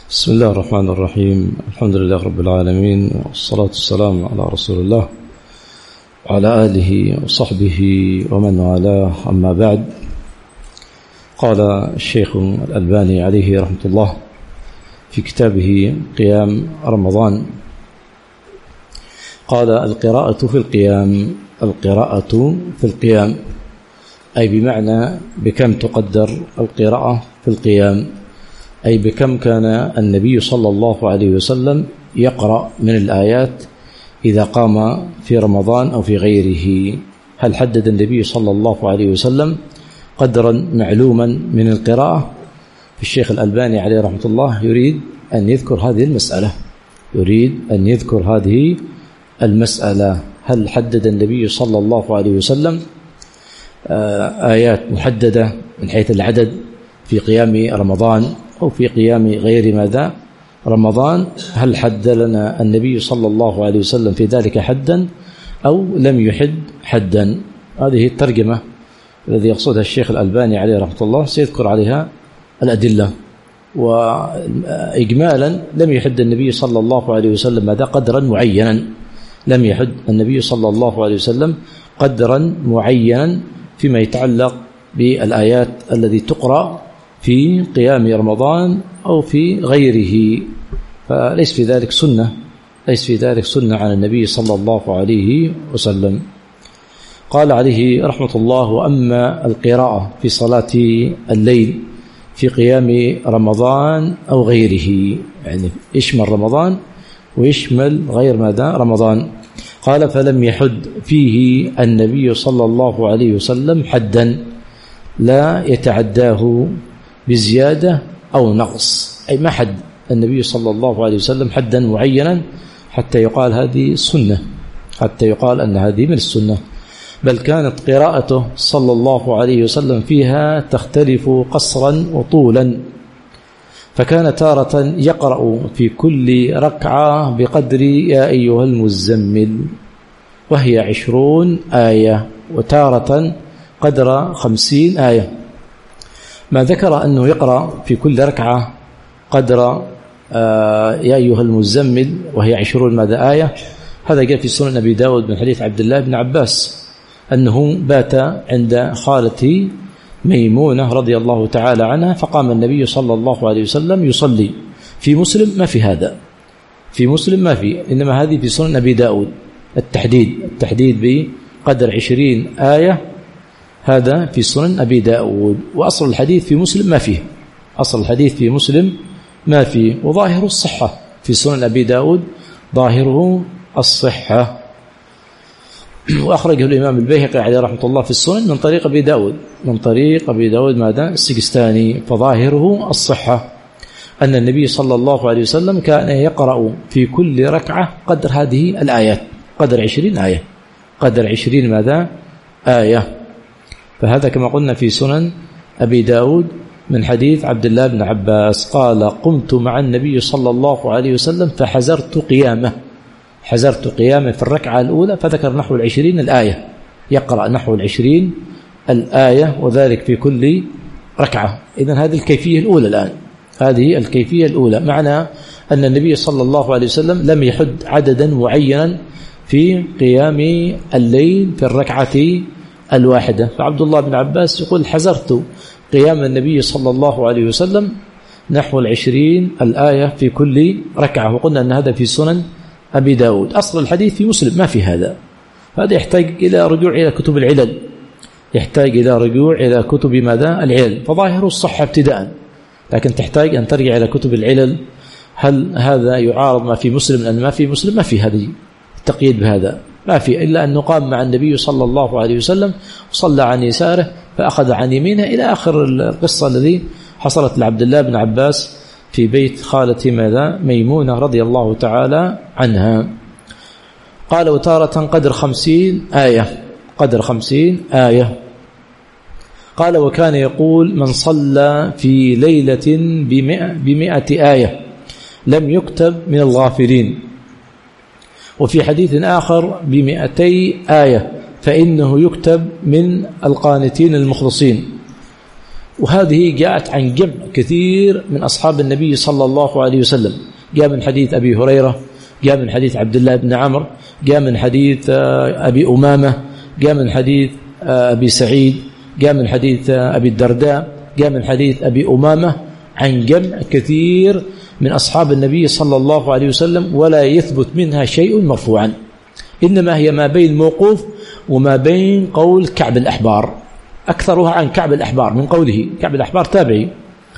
بسم الله الرحمن الرحيم. الحمد لله رب العالمين، والصلاة والسلام على رسول الله وعلى آله وصحبه ومن والاه، أما بعد. قال الشيخ الألباني عليه رحمة الله في كتابه قيام رمضان، قال: القراءة في القيام أي بمعنى بكم تقدر القراءة في القيام، أي بكم كان النبي صلى الله عليه وسلم يقرأ من الآيات إذا قام في رمضان أو في غيره. هل حدد النبي صلى الله عليه وسلم قدرا معلوما من القراءة؟ الشيخ الألباني عليه رحمة الله يريد أن يذكر هذه المسألة. هل حدد النبي صلى الله عليه وسلم آيات محددة من حيث العدد في قيام رمضان أو في قيام غير رمضان؟ هل حد لنا النبي صلى الله عليه وسلم في ذلك حدا أو لم يحد حدا؟ هذه الترجمة الذي يقصدها الشيخ الألباني عليه رحمة الله، سيذكر عليها الأدلة. وإجمالا لم يحد النبي صلى الله عليه وسلم ماذا؟ قدرا معينا. لم يحد النبي صلى الله عليه وسلم قدرا معينا فيما يتعلق بالآيات التي تقرأ في قيام رمضان أو في غيره، فليس في ذلك سنة عن النبي صلى الله عليه وسلم. قال عليه رحمة الله: وأما القراءة في صلاة الليل في قيام رمضان أو غيره، يعني يشمل رمضان ويشمل غير رمضان. قال: فلم يحد فيه النبي صلى الله عليه وسلم حدا لا يتعداه بزيادة أو نقص، أي ما حد النبي صلى الله عليه وسلم حدا معينا حتى يقال هذه سنة، حتى يقال أن هذه من السنة، بل كانت قراءته صلى الله عليه وسلم فيها تختلف قصرا وطولا، فكان تارة يقرأ في كل ركعة بقدر يا أيها المزمل وهي 20 آية، وتارة قدر 50 آية. ما ذكر أنه يقرأ في كل ركعة قدر يا أيها المزمل وهي 20 آية، هذا جاء في سنن أبي داود من حديث عبد الله بن عباس أنه بات عند خالته ميمونة رضي الله تعالى عنها، فقام النبي صلى الله عليه وسلم يصلي. في مسلم ما في هذا، إنما هذه في سنن أبي داود التحديد بقدر 20 آية، هذا في سنن أبي داود. وأصل الحديث في مسلم ما فيه، وظاهر الصحة في سنن أبي داود، ظاهره الصحة. وأخرجه الإمام البيهقي عليه رحمة الله في السنن من طريق أبي داود ماذا؟ السجستاني، فظاهره الصحة أن النبي صلى الله عليه وسلم كان يقرأ في كل ركعة قدر هذه الآيات، قدر 20 آية، قدر 20 آية. فهذا كما قلنا في سنن أبي داود من حديث عبد الله بن عباس قال: قمت مع النبي صلى الله عليه وسلم فحزرت قيامه في الركعة الأولى، فذكر نحو 20 الآية، يقرأ نحو 20 الآية، وذلك في كل ركعة. إذن هذه الكيفية الأولى، معنى أن النبي صلى الله عليه وسلم لم يحد عددا معينا في قيام الليل في الركعة الواحدة. فعبد الله بن عباس يقول: حزرت قيام النبي صلى الله عليه وسلم نحو 20 الآية في كل ركعة. وقلنا أن هذا في سنن أبي داود. أصل الحديث في مسلم ما في هذا يحتاج إلى رجوع إلى كتب العلل، العلل، فظاهر الصحة ابتداء، لكن تحتاج أن ترجع إلى كتب العلل. هل هذا يعارض ما في مسلم؟ لأن ما في مسلم ما في هذه التقييد بهذا، ما في إلا أنه قام مع النبي صلى الله عليه وسلم وصلى عن يساره فأخذ عن يمينه إلى آخر القصة الذي حصلت لعبد الله بن عباس في بيت خالته ميمونة رضي الله تعالى عنها. قال: وتارة قدر 50 آية. قال: وكان يقول: من صلى في ليلة ب100 آية لم يكتب من الغافلين. وفي حديث آخر: ب200 آية فإنه يكتب من القانتين المخلصين. وهذه جاءت عن جمع كثير من أصحاب النبي صلى الله عليه وسلم. جاء من حديث أبي هريرة، جاء من حديث عبد الله بن عمرو، جاء من حديث أبي أمامة، جاء من حديث أبي سعيد، جاء من حديث أبي الدرداء، جاء من حديث أبي أمامة، عن جمع كثير من أصحاب النبي صلى الله عليه وسلم، ولا يثبت منها شيء مرفوعا، إنما هي ما بين موقوف وما بين قول كعب الأحبار. أكثرها عن كعب الأحبار من قوله، كعب الأحبار تابعي،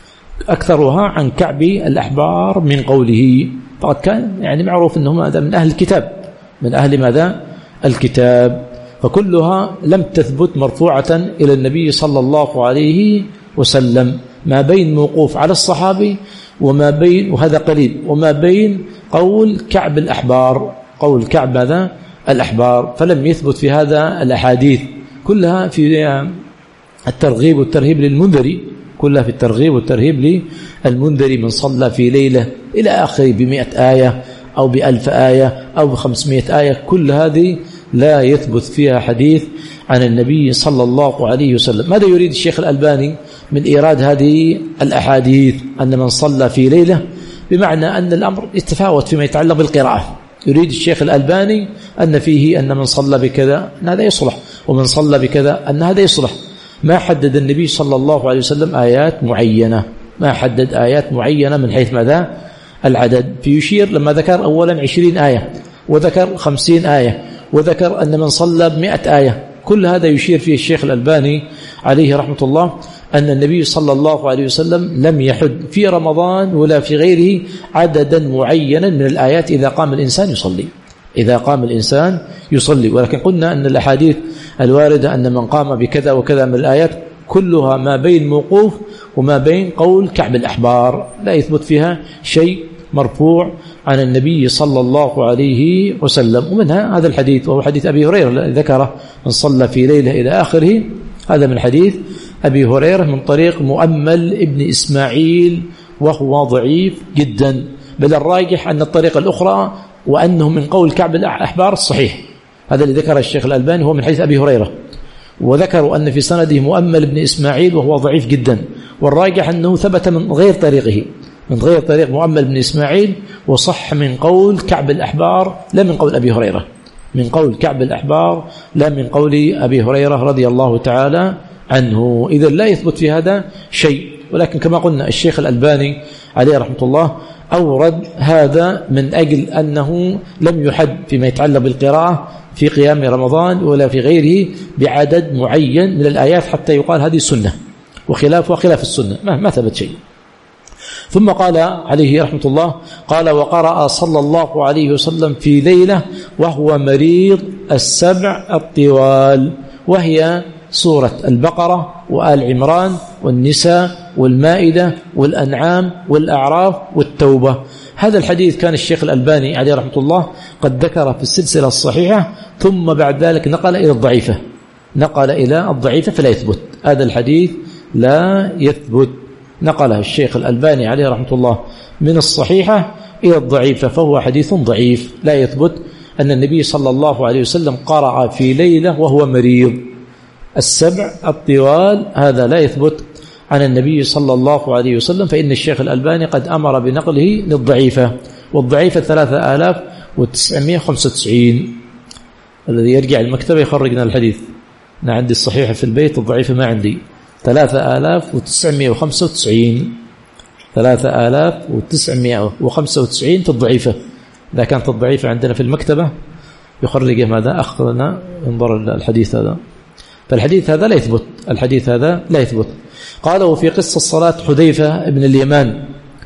أكثرها عن كعب الأحبار من قوله. فقد كان يعني معروف أنه هذا من أهل الكتاب، من أهل ماذا؟ الكتاب. فكلها لم تثبت مرفوعة إلى النبي صلى الله عليه وسلم، ما بين موقوف على الصحابي وما بين، وهذا قليل، وما بين قول كعب الأحبار، قول كعب هذا الأحبار. فلم يثبت في هذا الأحاديث كلها في الترغيب والترهيب للمنذري، كلها في الترغيب والترهيب للمنذري، من صلى في ليلة إلى آخره ب100 آية أو ب1000 آية أو ب500 آية، كل هذه لا يثبت فيها حديث عن النبي صلى الله عليه وسلم. ماذا يريد الشيخ الألباني من إيراد هذه الأحاديث؟ أن من صلى في ليلة، بمعنى أن الأمر يتفاوت فيما يتعلق بالقراءة. يريد الشيخ الألباني أن فيه أن من صلى بكذا أن هذا يصلح، ومن صلى بكذا أن هذا يصلح. ما حدد النبي صلى الله عليه وسلم آيات معينة، ما حدد آيات معينة من حيث ماذا؟ العدد. فيشير لما ذكر أولا 20 آية، وذكر 50 آية، وذكر أن من صلى ب100 آية. كل هذا يشير فيه الشيخ الألباني عليه رحمة الله أن النبي صلى الله عليه وسلم لم يحد في رمضان ولا في غيره عددا معينا من الآيات إذا قام الإنسان يصلي، إذا قام الإنسان يصلي. ولكن قلنا أن الأحاديث الواردة أن من قام بكذا وكذا من الآيات كلها ما بين موقوف وما بين قول كعب الأحبار، لا يثبت فيها شيء مرفوع عن النبي صلى الله عليه وسلم. ومنها هذا الحديث، وهو حديث أبي هريرة الذي ذكره من صلى في ليلة إلى آخره. هذا من حديث أبي هريرة من طريق مؤمل ابن إسماعيل، وهو ضعيف جدا، بل الراجح أن الطريقة الأخرى وأنه من قول كعب الأحبار الصحيح. هذا اللي ذكره الشيخ الألباني هو من حديث أبي هريرة، وذكروا أن في سنده مؤمل ابن إسماعيل وهو ضعيف جدا، والراجح أنه ثبت من غير طريقه، من غير طريق مؤمل بن إسماعيل، وصح من قول كعب الأحبار لا من قول أبي هريرة، من قول كعب الأحبار لا من قول أبي هريرة رضي الله تعالى عنه. إذن لا يثبت في هذا شيء. ولكن كما قلنا الشيخ الألباني عليه رحمة الله أورد هذا من أجل أنه لم يحد فيما يتعلق بالقراءة في قيام رمضان ولا في غيره بعدد معين من الآيات حتى يقال هذه السنة، وخلاف السنة ما ثبت شيء. ثم قال عليه رحمة الله، قال: وقرأ صلى الله عليه وسلم في ليلة وهو مريض 7 الطوال، وهي سورة البقرة وآل عمران والنساء والمائدة والأنعام والأعراف والتوبة. هذا الحديث كان الشيخ الألباني عليه رحمة الله قد ذكر في السلسلة الصحيحة، ثم بعد ذلك نقل إلى الضعيفة، فلا يثبت هذا الحديث، لا يثبت. نقله الشيخ الألباني عليه رحمة الله من الصحيحة إلى الضعيفة، فهو حديث ضعيف لا يثبت أن النبي صلى الله عليه وسلم قرأ في ليلة وهو مريض 7 الطوال، هذا لا يثبت عن النبي صلى الله عليه وسلم. فإن الشيخ الألباني قد أمر بنقله للضعيفة، والضعيفة 3995. الذي يرجع المكتبة يخرجنا الحديث. أنا عندي الصحيحة في البيت، الضعيفة ما عندي. 3995 3995 في الضعيفة. إذا كانت الضعيفة عندنا في المكتبة يخرج ماذا أخذنا انظر الحديث هذا. فالحديث هذا لا يثبت، الحديث هذا لا يثبت. قال: وفي قصة صلاة حذيفة بن اليمان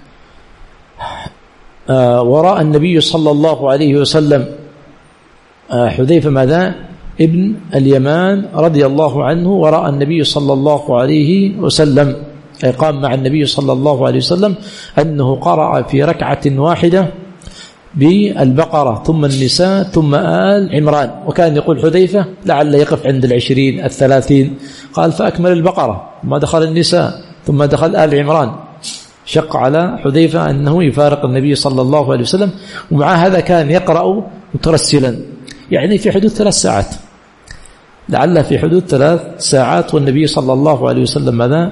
وراء النبي صلى الله عليه وسلم، حذيفة ماذا؟ ابن اليمان رضي الله عنه، وراء النبي صلى الله عليه وسلم، أي قام مع النبي صلى الله عليه وسلم، أنه قرأ في ركعة واحدة بالبقرة ثم النساء ثم آل عمران. وكان يقول حذيفة لعل يقف عند 20 30، قال: فأكمل البقرة ثم دخل النساء ثم دخل آل عمران. شق على حذيفة أنه يفارق النبي صلى الله عليه وسلم، ومع هذا كان يقرأ مترسلا، يعني في حدود 3 ساعات، لعل في حدود 3 ساعات، والنبي صلى الله عليه وسلم ماذا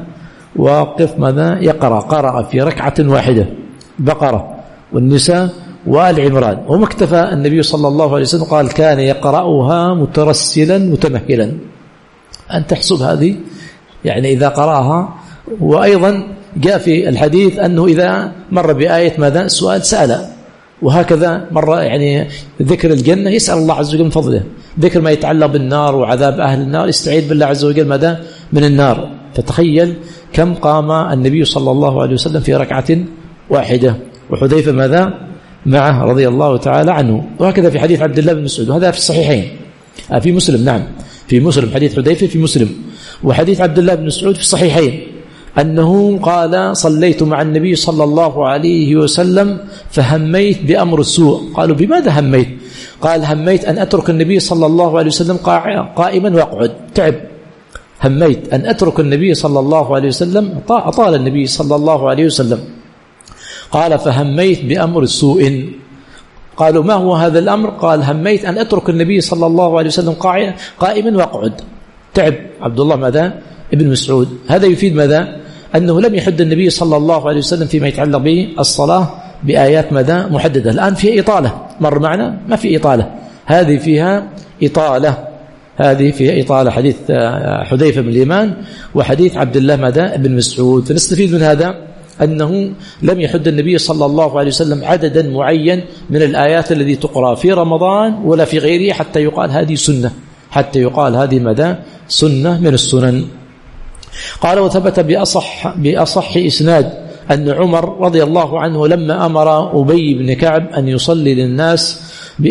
واقف ماذا قرأ في ركعة واحدة بقرة والنساء وآل عمران، وما اكتفى النبي صلى الله عليه وسلم قال كان يقرأها مترسلا متمهلا. أن تحسب هذه يعني إذا قرأها. وأيضا جاء في الحديث أنه إذا مر بآية ماذا سؤال سأل، وهكذا مرة يعني ذكر الجنة يسأل الله عز وجل من فضله، ذكر ما يتعلق بالنار وعذاب أهل النار يستعيذ بالله عز وجل ماذا من النار. فتخيل كم قام النبي صلى الله عليه وسلم في ركعة واحدة، وحذيفة ماذا معه رضي الله تعالى عنه. وهكذا في حديث عبد الله بن مسعود، وهذا في الصحيحين في مسلم، نعم في مسلم حديث حذيفة في مسلم، وحديث عبد الله بن مسعود في الصحيحين أنه قال صليت مع النبي صلى الله عليه وسلم فهميت بأمر السوء. قالوا بماذا هميت؟ قال هميت أن أترك النبي صلى الله عليه وسلم قائما وأقعد، تعب. هميت أن أترك النبي صلى الله عليه وسلم، أطال النبي صلى الله عليه وسلم. قال فهميت بأمر السوء. قالوا ما هو هذا الأمر؟ قال هميت أن أترك النبي صلى الله عليه وسلم قائما وأقعد، تعب عبد الله ماذا ابن مسعود. هذا يفيد ماذا؟ أنه لم يحد النبي صلى الله عليه وسلم فيما يتعلق بالصلاة بآيات ماذا محددة. الآن فيها إطالة، مر معنا ما في إطالة، هذه فيها إطالة، هذه فيها إطالة، حديث حذيفة بن اليمان وحديث عبد الله ماذا ابن مسعود. فنستفيد من هذا أنه لم يحد النبي صلى الله عليه وسلم عددا معين من الآيات التي تقرأ في رمضان ولا في غيره حتى يقال هذه سنة، حتى يقال هذه ماذا سنة من السنن. قال وثبت بأصح إسناد أن عمر رضي الله عنه لما أمر أبي بن كعب أن يصلي للناس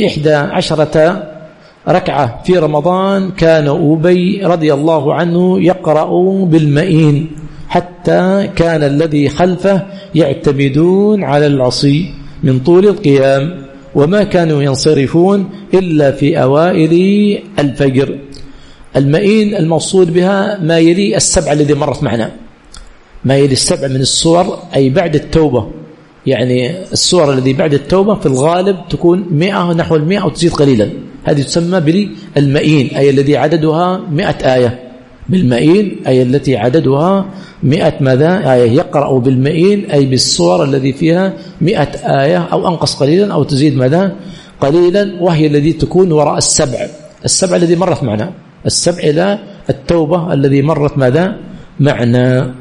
ب11 ركعة في رمضان كان أبي رضي الله عنه يقرأ بالمئين حتى كان الذي خلفه يعتمدون على العصي من طول القيام، وما كانوا ينصرفون إلا في أوائل الفجر. المئين الموصول بها ما يلي السبع الذي مرت معنا، ما يلي السبع من السور أي بعد التوبة، يعني السور الذي بعد التوبة في الغالب تكون 100 نحو 100 أو تزيد قليلا، هذه تسمى بالمئين أي الذي عددها 100 آية. بالمئين أي التي عددها 100 ماذا آية. يقرأ بالمئين أي بالسور الذي فيها 100 آية أو أنقص قليلا أو تزيد ماذا قليلا، وهي الذي تكون وراء السبع الذي مرت معنا، السبع إلى التوبة الذي مرت ماذا معنا.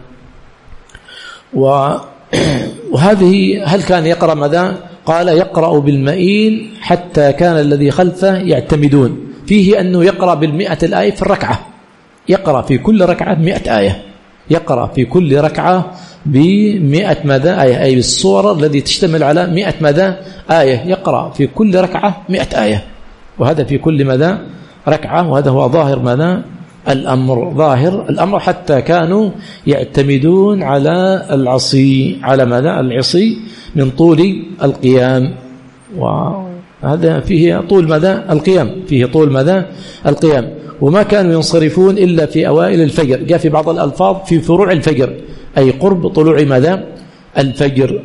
وهذه هل كان يقرأ ماذا؟ قال يقرأ بالمئين حتى كان الذي خلفه يعتمدون، فيه أنه يقرأ بالمئة الآية في الركعة، يقرأ في كل ركعة 100 آية، يقرأ في كل ركعة ب100 ماذا آية، أي بالصورة الذي تشتمل على 100 ماذا آية، يقرأ في كل ركعة 100 آية، وهذا في كل ماذا ركعة. وهذا هو ظاهر ماذا الأمر، ظاهر الأمر حتى كانوا يعتمدون على العصي، على ماذا العصي من طول القيام. وهذا فيه طول ماذا القيام، فيه طول ماذا القيام. وما كانوا ينصرفون إلا في أوائل الفجر، جاء في بعض الألفاظ في فروع الفجر أي قرب طلوع ماذا الفجر.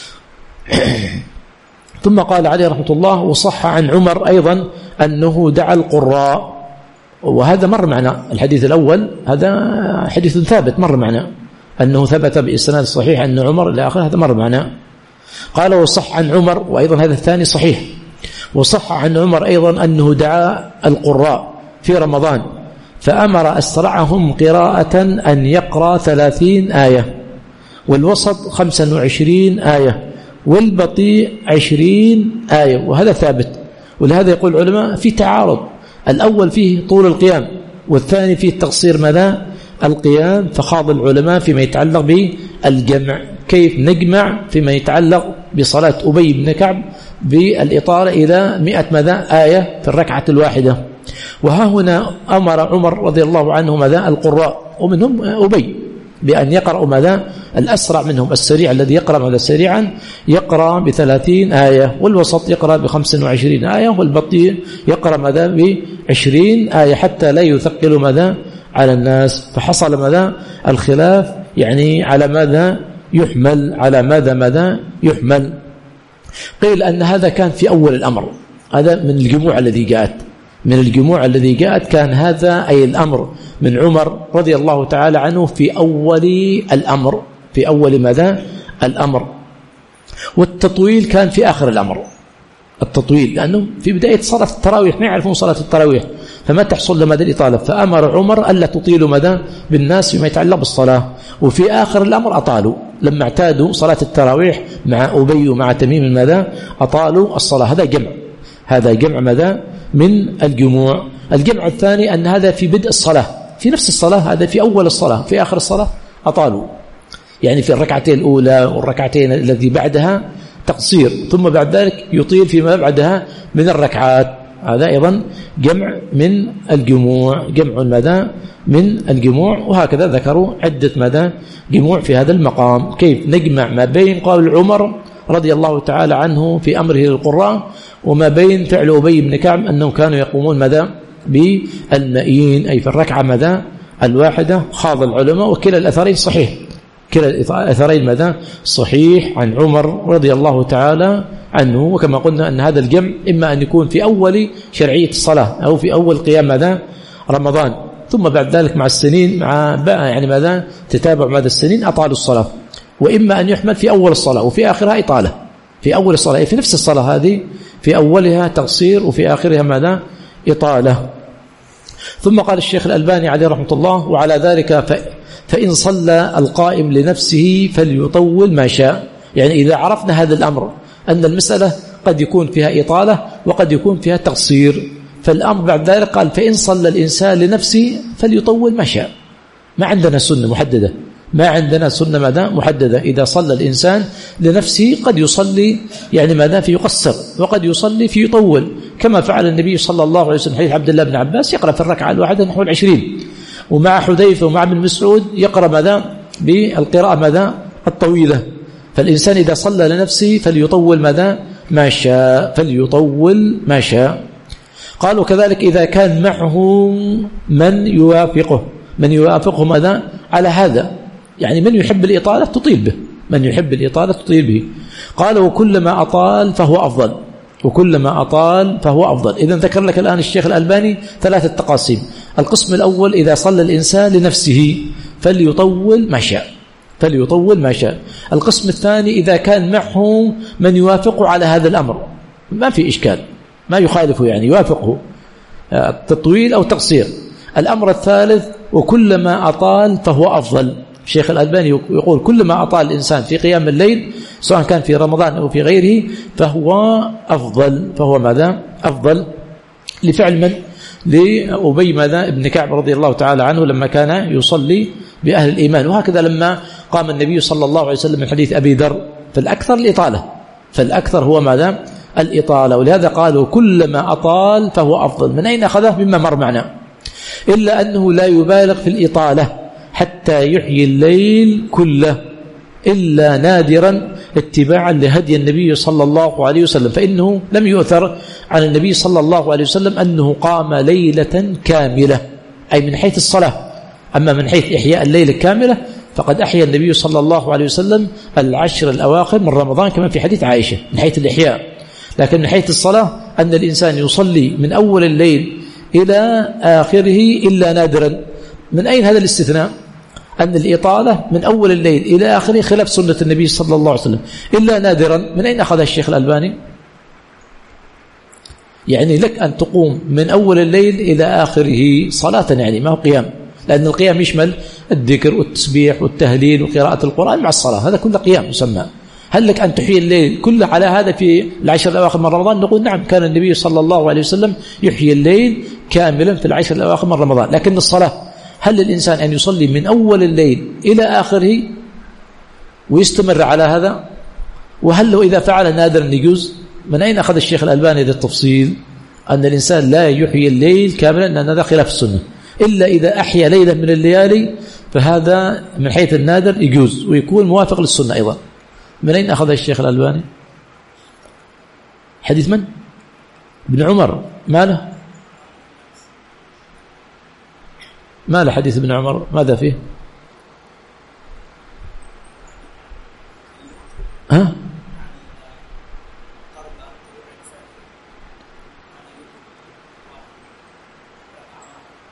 ثم قال عليه رحمة الله وصح عن عمر أيضا أنه دعا القراء، وهذا مر معنا الحديث الأول، هذا حديث ثابت مر معنا أنه ثبت بإسناد صحيح أن عمر إلى آخره، هذا مر معنا. قال وصح عن عمر، وأيضا هذا الثاني صحيح، وصح عن عمر أيضا أنه دعا القراء في رمضان فأمر أسرعهم قراءة أن يقرأ 30 آية، والوسط 25 آية، والبطيء 20 آية، وهذا ثابت. ولهذا يقول العلماء في تعارض، الأول فيه طول القيام والثاني فيه تقصير ماذا القيام، فخاض العلماء فيما يتعلق بالجمع، كيف نجمع فيما يتعلق بصلاة أبي بن كعب بالإطالة إلى 100 ماذا آية في الركعة الواحدة. وها هنا أمر عمر رضي الله عنه ماذا القراء، ومنهم أبي، بأن يقرأ ماذا الأسرع منهم، السريع الذي يقرأ ماذا سريعا يقرأ ب30 آية، والوسط يقرأ ب25 آية، والبطيء يقرأ ماذا ب20 آية، حتى لا يثقل ماذا على الناس. فحصل ماذا الخلاف يعني على ماذا يحمل، على ماذا يحمل. قيل أن هذا كان في أول الأمر، هذا من الجموع الذي جاءت، من الجموع الذي جاءت كان هذا أي الأمر من عمر رضي الله تعالى عنه في أول الأمر، في أول ماذا الأمر، والتطويل كان في آخر الأمر. التطويل لأنه في بداية صلاة التراويح ما يعرفون صلاة التراويح، فما تحصل لمدى الإطالة، فأمر عمر ألا تطيلوا مدى بالناس فيما يتعلق بالصلاة. وفي آخر الأمر أطالوا لما اعتادوا صلاة التراويح مع أبي ومع تميم المدى أطالوا الصلاة. هذا جمع مدى من الجموع. الجمع الثاني أن هذا في بدء الصلاة، في نفس الصلاة، هذا في أول الصلاة، في آخر الصلاة أطالوا، يعني في الركعتين الأولى والركعتين التي بعدها تقصير، ثم بعد ذلك يطيل فيما بعدها من الركعات. هذا أيضا جمع من الجموع، جمع المدى من الجموع. وهكذا ذكروا عدة مدى جموع في هذا المقام. كيف نجمع ما بين قول عمر رضي الله تعالى عنه في أمره للقراء وما بين فعل أبي بن كعب أنهم كانوا يقومون مدى بالمئين، أي في الركعة مدى الواحدة. خاض العلماء وكلا الأثرين صحيح، كلا الأثرين مدى صحيح عن عمر رضي الله تعالى عنه. وكما قلنا أن هذا الجمع إما أن يكون في أول شرعية الصلاة أو في أول قيام مدى رمضان، ثم بعد ذلك مع السنين مع يعني ماذا تتابع مدى السنين أطالوا الصلاة، وإما أن يحمل في أول الصلاة وفي آخرها إطالة. في أول الصلاة في نفس الصلاة هذه في أولها تقصير وفي آخرها ماذا إطالة. ثم قال الشيخ الألباني عليه رحمة الله: وعلى ذلك فإن صلى القائم لنفسه فليطول ما شاء. يعني إذا عرفنا هذا الأمر أن المسألة قد يكون فيها إطالة وقد يكون فيها تقصير، فالأمر بعد ذلك قال: فإن صلى الإنسان لنفسه فليطول ما شاء. ما عندنا سنة محددة، ما عندنا سنة ماذا محددة. إذا صلى الإنسان لنفسه قد يصلي يعني ماذا في يقصر، وقد يصلي في يطول، كما فعل النبي صلى الله عليه وسلم حديث عبد الله بن عباس يقرأ في الركعة الواحدة نحو 20، ومع حذيفة ومع ابن مسعود يقرأ ماذا بالقراءة ماذا الطويلة. فالإنسان إذا صلى لنفسه فليطول ماذا ما شاء، فليطول ما شاء. قالوا كذلك إذا كان معه من يوافقه ماذا على هذا، يعني من يحب الإطالة تطيل به، من يحب الإطالة تطيل به. قالوا وكلما أطال فهو أفضل، وكلما أطال فهو أفضل. إذن ذكر لك الآن الشيخ الألباني 3 تقاسيم. القسم الأول: إذا صلى الإنسان لنفسه فليطول ما شاء، فليطول ما شاء. القسم الثاني: إذا كان معه من يوافقه على هذا الأمر، ما في إشكال، ما يخالفه، يعني يوافقه التطويل أو تقصير. الأمر الثالث: وكلما أطال فهو أفضل. الشيخ الألباني يقول كلما أطال الإنسان في قيام الليل سواء كان في رمضان أو في غيره فهو أفضل، فهو ماذا أفضل. لفعل من؟ لأبي ماذا ابن كعب رضي الله تعالى عنه لما كان يصلي بأهل الإيمان. وهكذا لما قام النبي صلى الله عليه وسلم من حديث أبي ذر، فالأكثر الإطالة، فالأكثر هو ماذا الإطالة. ولهذا قالوا كلما أطال فهو أفضل. من أين أخذه؟ مما مر معنا، إلا أنه لا يبالغ في الإطالة حتى يحيي الليل كله، إلا نادرا اتباعا لهدي النبي صلى الله عليه وسلم، فإنه لم يؤثر عن النبي صلى الله عليه وسلم أنه قام ليلة كاملة، أي من حيث الصلاة. أما من حيث إحياء الليلة الكاملة فقد أحيا النبي صلى الله عليه وسلم 10 الأواخر من رمضان كما في حديث عائشة من حيث الإحياء. لكن من حيث الصلاة أن الإنسان يصلي من أول الليل إلى آخره إلا نادرا. من أين هذا الاستثناء؟ أن الإطالة من أول الليل إلى آخره خلاف سنة النبي صلى الله عليه وسلم إلا نادرا. من أين أخذ الشيخ الألباني؟ يعني لك أن تقوم من أول الليل إلى آخره صلاة، يعني ما هو قيام، لأن القيام يشمل الذكر والتسبيح والتهليل وقراءة القرآن مع الصلاة، هذا كله قيام يسمى. هل لك أن تحيي الليل كله على هذا في 10 الأواخر من رمضان؟ نقول نعم، كان النبي صلى الله عليه وسلم يحيي الليل كاملا في 10 الأواخر من رمضان. لكن الصلاة هل للإنسان أن يصلي من أول الليل إلى آخره ويستمر على هذا؟ وهل له إذا فعل نادرا يجوز؟ من أين أخذ الشيخ الألباني هذا التفصيل أن الإنسان لا يحيي الليل كاملا، أن هذا خلاف السنة، إلا إذا أحيا ليلة من الليالي فهذا من حيث النادر يجوز ويكون موافق للسنة أيضا. من أين أخذ الشيخ الألباني؟ حديث من؟ ابن عمر. ما له حديث ابن عمر؟ ماذا فيه؟ ها؟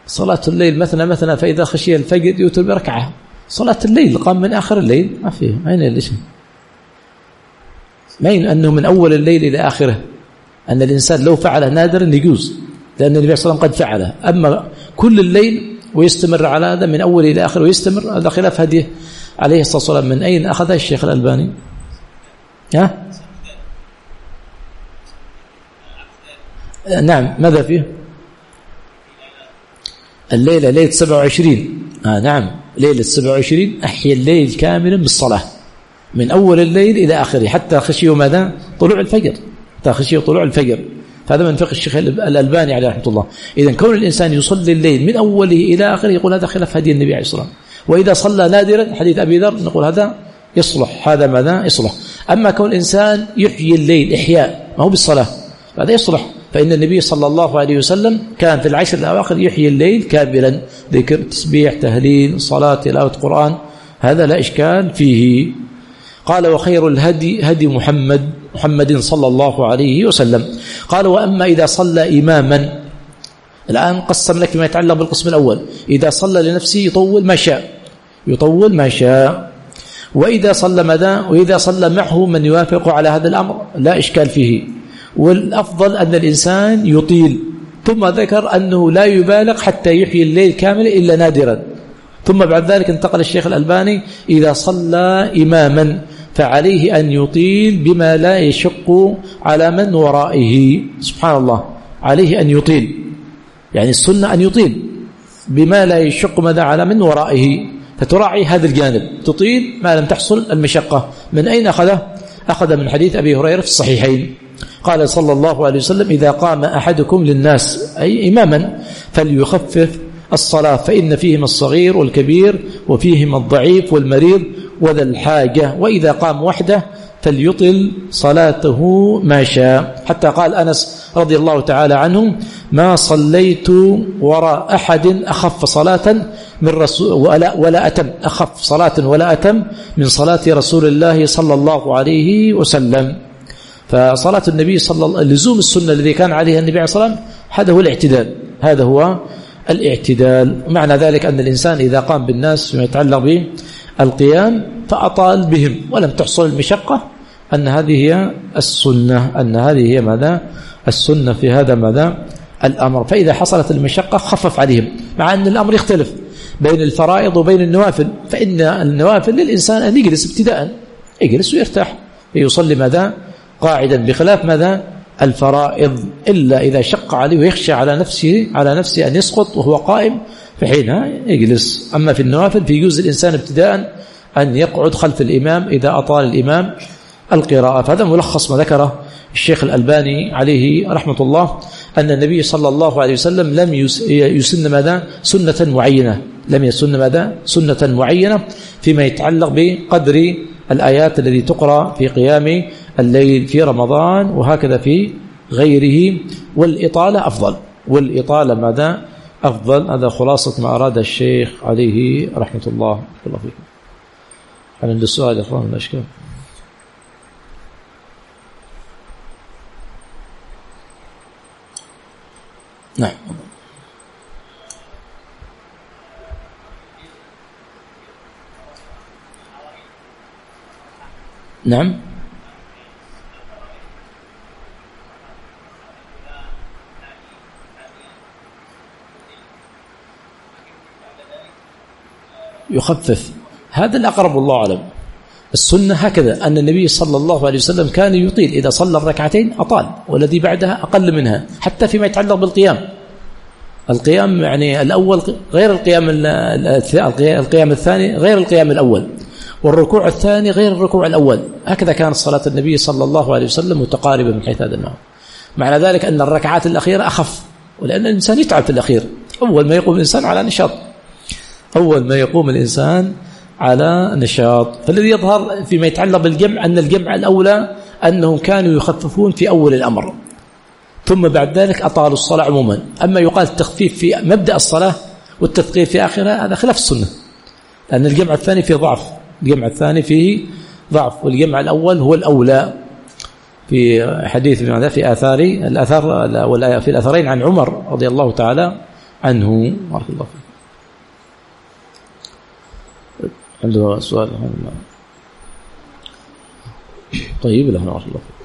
صلاة الليل مثلا فإذا خشي الفجر يوتر بركعة. صلاة الليل قام من آخر الليل ما فيه، أين الاسم؟ ما أنه من أول الليل إلى آخره، أن الإنسان لو فعله نادرا يجوز، لأن النبي صلى الله عليه وسلم قد فعله. أما كل الليل ويستمر على هذا من أول إلى آخر ويستمر، هذا خلاف هديه عليه الصلاة والسلام. من أين أخذ الشيخ الألباني؟ نعم، ماذا فيه؟ الليلة ليلة 27. نعم، ليلة 27 أحيا الليل كاملا بالصلاة من أول الليل إلى آخره حتى خشيه ماذا؟ طلوع الفجر، حتى خشيه طلوع الفجر. هذا من فقه الشيخ الألباني عليه رحمة الله. إذن كون الإنسان يصلي الليل من أوله إلى آخره يقول هذا خلاف هدي النبي عليه الصلاة والسلام. وإذا صلى نادرا حديث أبي ذر نقول هذا يصلح، هذا ماذا؟ يصلح. أما كون الإنسان يحيي الليل إحياء ما هو بالصلاة هذا يصلح، فإن النبي صلى الله عليه وسلم كان في العشر الأواخر يحيي الليل كاملا، ذكر، تسبيح، تهليل، صلاة، تلاوة قرآن، هذا لا إشكال فيه. قال وخير الهدي هدي محمد صلى الله عليه وسلم. قال وأما إذا صلى إماما، الآن قسم لك فيما يتعلق بالقسم الأول، إذا صلى لنفسه يطول ما شاء، وإذا صلى ماذا؟ وإذا صلى معه من يوافق على هذا الأمر لا إشكال فيه. والأفضل أن الإنسان يطيل، ثم ذكر أنه لا يبالغ حتى يحيي الليل كاملا إلا نادرا. ثم بعد ذلك انتقل الشيخ الألباني إذا صلى إماما فعليه أن يطيل بما لا يشق على من ورائه. سبحان الله، عليه أن يطيل، يعني السنة أن يطيل بما لا يشق ماذا على من ورائه، فتراعي هذا الجانب، تطيل ما لم تحصل المشقة. من أين أخذ من حديث أبي هريرة في الصحيحين، قال صلى الله عليه وسلم إذا قام أحدكم للناس أي إماما فليخفف الصلاة، فإن فيهم الصغير والكبير وفيهم الضعيف والمريض وذا الحاجة، وإذا قام وحده فليطل صلاته ما شاء. حتى قال أنس رضي الله تعالى عنه ما صليت وراء أحد أخف صلاة من رسول ولا أتم، أخف صلاة ولا أتم من صلاة رسول الله صلى الله عليه وسلم. فصلاة النبي صلى الله عليه وسلم لزوم السنة الذي كان عليها النبي عليه الصلاة والسلام، هذا هو الاعتدال، هذا هو الاعتدال. معنى ذلك أن الإنسان إذا قام بالناس فيما يتعلق بالقيام فأطال بهم ولم تحصل المشقة، أن هذه هي السنة، أن هذه هي ماذا؟ السنة في هذا ماذا؟ الأمر. فإذا حصلت المشقة خفف عليهم، مع أن الأمر يختلف بين الفرائض وبين النوافل. فإن النوافل للإنسان أن يجلس ابتداء، يجلس ويرتاح يصلي ماذا؟ قاعدا، بخلاف ماذا؟ الفرائض، إلا إذا شق عليه ويخشى على نفسه أن يسقط وهو قائم فحينها يجلس. أما في النوافل في يجوز الإنسان ابتداء أن يقعد خلف الإمام إذا أطال الإمام القراءة. فهذا ملخص ما ذكره الشيخ الألباني عليه رحمة الله، أن النبي صلى الله عليه وسلم لم يسن ماذا؟ سنة معينة، لم يسن ماذا؟ سنة معينة فيما يتعلق بقدر الآيات التي تقرأ في قيام الليل في رمضان وهكذا في غيره. والإطالة أفضل، والإطالة ماذا؟ أفضل. هذا خلاصة ما أراد الشيخ عليه رحمة الله. الله فيكم. هل عند السؤال يا أخوان الأشكال؟ نعم. نعم. يخفف، هذا الأقرب والله أعلم. السنة هكذا، أن النبي صلى الله عليه وسلم كان يطيل، إذا صلى الركعتين أطال والذي بعدها أقل منها، حتى فيما يتعلق بالقيام. القيام يعني الأول غير القيام الثاني غير القيام الأول، والركوع الثاني غير الركوع الأول. هكذا كانت صلاة النبي صلى الله عليه وسلم متقاربة من حيث هذا النوع. معنى ذلك أن الركعات الأخيرة أخف، ولأن الإنسان يتعب في الأخير. أول ما يقوم الإنسان على نشاط، أول ما يقوم الإنسان على نشاط. فالذي يظهر فيما يتعلق بالجمع أن الجمع الأولى أنهم كانوا يخففون في أول الأمر، ثم بعد ذلك أطالوا الصلاة عموما. أما يقال التخفيف في مبدأ الصلاة والتثقيل في آخرها، هذا خلاف السنة، لأن الجمع الثاني فيه ضعف، الجمع الثاني فيه ضعف، والجمع الأول هو الأولى. في حديث ماذا؟ في الآثار في الأثرين عن عمر رضي الله تعالى عنه. بارك الله فيك. عنده سؤال؟ طيب، لا، بارك الله فيك.